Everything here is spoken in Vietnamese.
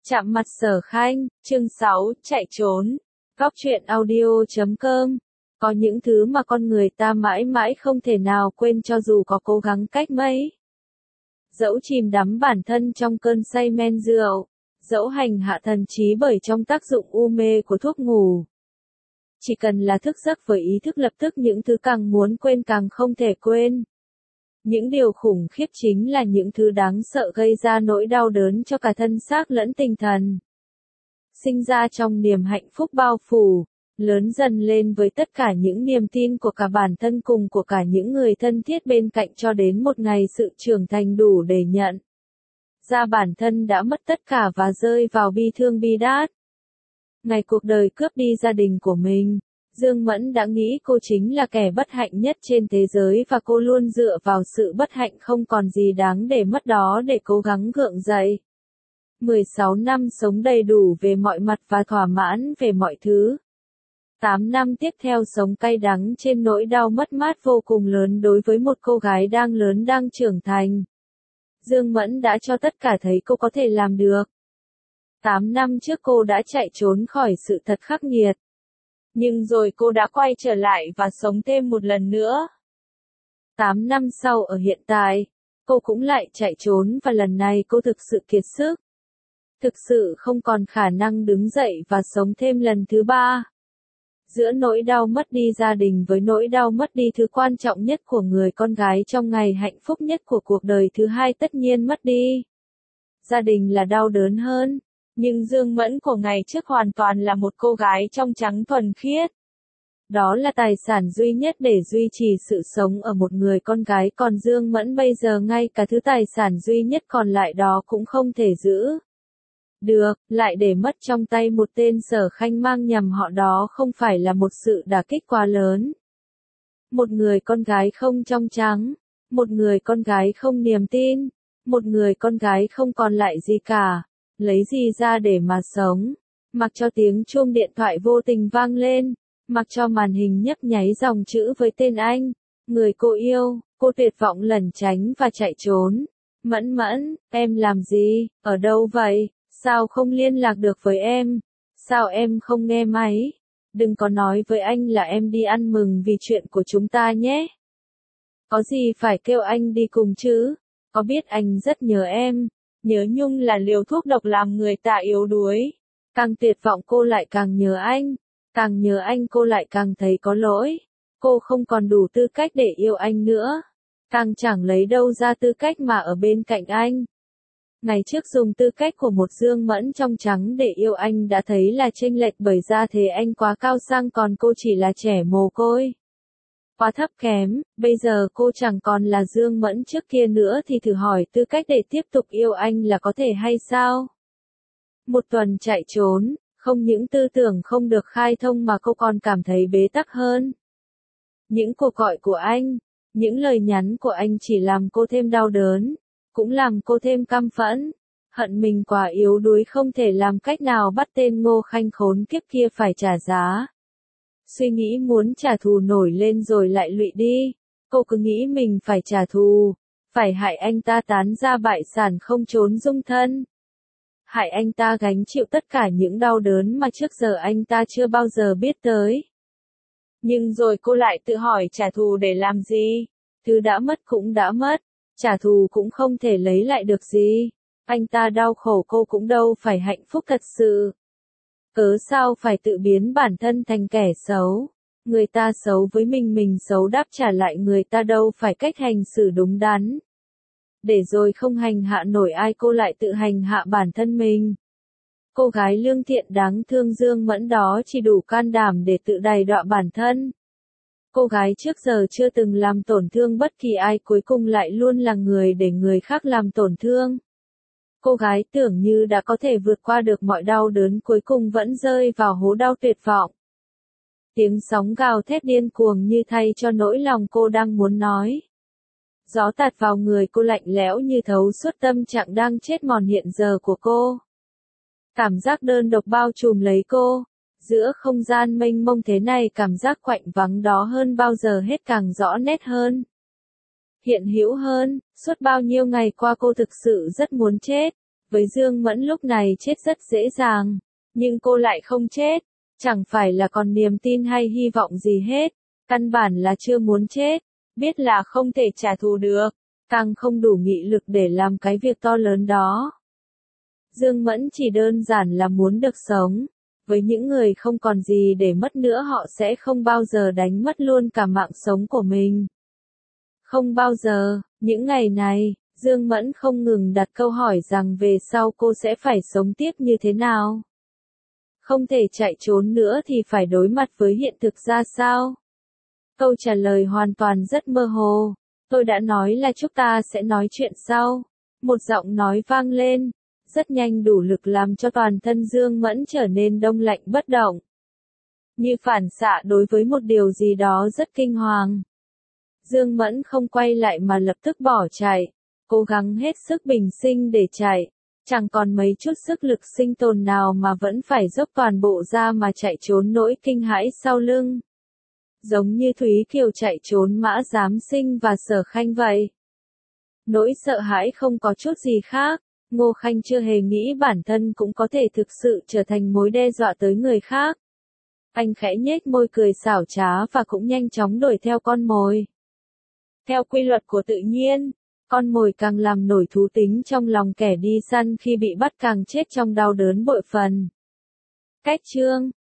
Chạm mặt Sở Khanh, chương 6, chạy trốn. Góc truyện audio.com. Có những thứ mà con người ta mãi mãi không thể nào quên cho dù có cố gắng cách mấy. Dẫu chìm đắm bản thân trong cơn say men rượu, dẫu hành hạ thần trí bởi trong tác dụng u mê của thuốc ngủ. Chỉ cần là thức giấc với ý thức lập tức những thứ càng muốn quên càng không thể quên. Những điều khủng khiếp chính là những thứ đáng sợ gây ra nỗi đau đớn cho cả thân xác lẫn tinh thần. Sinh ra trong niềm hạnh phúc bao phủ, lớn dần lên với tất cả những niềm tin của cả bản thân cùng của cả những người thân thiết bên cạnh cho đến một ngày sự trưởng thành đủ để nhận ra bản thân đã mất tất cả và rơi vào bi thương bi đát. Ngày cuộc đời cướp đi gia đình của mình, Dương Mẫn đã nghĩ cô chính là kẻ bất hạnh nhất trên thế giới và cô luôn dựa vào sự bất hạnh không còn gì đáng để mất đó để cố gắng gượng dậy. 16 năm sống đầy đủ về mọi mặt và thỏa mãn về mọi thứ. 8 năm tiếp theo sống cay đắng trên nỗi đau mất mát vô cùng lớn đối với một cô gái đang lớn đang trưởng thành. Dương Mẫn đã cho tất cả thấy cô có thể làm được. 8 năm trước cô đã chạy trốn khỏi sự thật khắc nghiệt. Nhưng rồi cô đã quay trở lại và sống thêm một lần nữa. 8 năm sau ở hiện tại, cô cũng lại chạy trốn và lần này cô thực sự kiệt sức. Thực sự không còn khả năng đứng dậy và sống thêm lần thứ ba. Giữa nỗi đau mất đi gia đình với nỗi đau mất đi thứ quan trọng nhất của người con gái trong ngày hạnh phúc nhất của cuộc đời thứ hai tất nhiên mất đi. Gia đình là đau đớn hơn. Nhưng Dương Mẫn của ngày trước hoàn toàn là một cô gái trong trắng thuần khiết. Đó là tài sản duy nhất để duy trì sự sống ở một người con gái, còn Dương Mẫn bây giờ ngay cả thứ tài sản duy nhất còn lại đó cũng không thể giữ được, lại để mất trong tay một tên Sở Khanh mang nhầm họ đó không phải là một sự đả kích quá lớn. Một người con gái không trong trắng, một người con gái không niềm tin, một người con gái không còn lại gì cả. Lấy gì ra để mà sống, mặc cho tiếng chuông điện thoại vô tình vang lên, mặc cho màn hình nhấp nháy dòng chữ với tên anh, người cô yêu, cô tuyệt vọng lẩn tránh và chạy trốn. Mẫn Mẫn, em làm gì, ở đâu vậy, sao không liên lạc được với em, sao em không nghe máy, đừng có nói với anh là em đi ăn mừng vì chuyện của chúng ta nhé. Có gì phải kêu anh đi cùng chứ, có biết anh rất nhớ em. Nhớ nhung là liều thuốc độc làm người ta yếu đuối. Càng tuyệt vọng cô lại càng nhớ anh. Càng nhớ anh cô lại càng thấy có lỗi. Cô không còn đủ tư cách để yêu anh nữa. Càng chẳng lấy đâu ra tư cách mà ở bên cạnh anh. Ngày trước dùng tư cách của một Dương Mẫn trong trắng để yêu anh đã thấy là chênh lệch bởi ra thế anh quá cao sang còn cô chỉ là trẻ mồ côi. Quá thấp kém, bây giờ cô chẳng còn là Dương Mẫn trước kia nữa thì thử hỏi tư cách để tiếp tục yêu anh là có thể hay sao? Một tuần chạy trốn, không những tư tưởng không được khai thông mà cô còn cảm thấy bế tắc hơn. Những cuộc gọi của anh, những lời nhắn của anh chỉ làm cô thêm đau đớn, cũng làm cô thêm căm phẫn, hận mình quá yếu đuối không thể làm cách nào bắt tên Ngô Khanh khốn kiếp kia phải trả giá. Suy nghĩ muốn trả thù nổi lên rồi lại lụy đi, cô cứ nghĩ mình phải trả thù, phải hại anh ta tán ra bại sản không trốn dung thân. Hại anh ta gánh chịu tất cả những đau đớn mà trước giờ anh ta chưa bao giờ biết tới. Nhưng rồi cô lại tự hỏi trả thù để làm gì? Thứ đã mất cũng đã mất, trả thù cũng không thể lấy lại được gì. Anh ta đau khổ cô cũng đâu phải hạnh phúc thật sự. Cớ sao phải tự biến bản thân thành kẻ xấu? Người ta xấu với mình xấu đáp trả lại người ta đâu phải cách hành xử đúng đắn. Để rồi không hành hạ nổi ai cô lại tự hành hạ bản thân mình. Cô gái lương thiện đáng thương Dương Mẫn đó chỉ đủ can đảm để tự đày đọa bản thân. Cô gái trước giờ chưa từng làm tổn thương bất kỳ ai cuối cùng lại luôn là người để người khác làm tổn thương. Cô gái tưởng như đã có thể vượt qua được mọi đau đớn cuối cùng vẫn rơi vào hố đau tuyệt vọng. Tiếng sóng gào thét điên cuồng như thay cho nỗi lòng cô đang muốn nói. Gió tạt vào người cô lạnh lẽo như thấu suốt tâm trạng đang chết mòn hiện giờ của cô. Cảm giác đơn độc bao trùm lấy cô. Giữa không gian mênh mông thế này cảm giác quạnh vắng đó hơn bao giờ hết càng rõ nét hơn. Hiện hữu hơn, suốt bao nhiêu ngày qua cô thực sự rất muốn chết. Với Dương Mẫn lúc này chết rất dễ dàng, nhưng cô lại không chết, chẳng phải là còn niềm tin hay hy vọng gì hết, căn bản là chưa muốn chết, biết là không thể trả thù được, càng không đủ nghị lực để làm cái việc to lớn đó. Dương Mẫn chỉ đơn giản là muốn được sống. Với những người không còn gì để mất nữa họ sẽ không bao giờ đánh mất luôn cả mạng sống của mình. Không bao giờ, những ngày này, Dương Mẫn không ngừng đặt câu hỏi rằng về sau cô sẽ phải sống tiếp như thế nào. Không thể chạy trốn nữa thì phải đối mặt với hiện thực ra sao? Câu trả lời hoàn toàn rất mơ hồ. Tôi đã nói là chúng ta sẽ nói chuyện sau. Một giọng nói vang lên. Rất nhanh đủ lực làm cho toàn thân Dương Mẫn trở nên đông lạnh bất động. Như phản xạ đối với một điều gì đó rất kinh hoàng. Dương Mẫn không quay lại mà lập tức bỏ chạy. Cố gắng hết sức bình sinh để chạy. Chẳng còn mấy chút sức lực sinh tồn nào mà vẫn phải dốc toàn bộ ra mà chạy trốn nỗi kinh hãi sau lưng. Giống như Thúy Kiều chạy trốn Mã Giám Sinh và Sở Khanh vậy. Nỗi sợ hãi không có chút gì khác. Ngô Khanh chưa hề nghĩ bản thân cũng có thể thực sự trở thành mối đe dọa tới người khác. Anh khẽ nhếch môi cười xảo trá và cũng nhanh chóng đuổi theo con mồi. Theo quy luật của tự nhiên, con mồi càng làm nổi thú tính trong lòng kẻ đi săn khi bị bắt càng chết trong đau đớn bội phần. Cách chương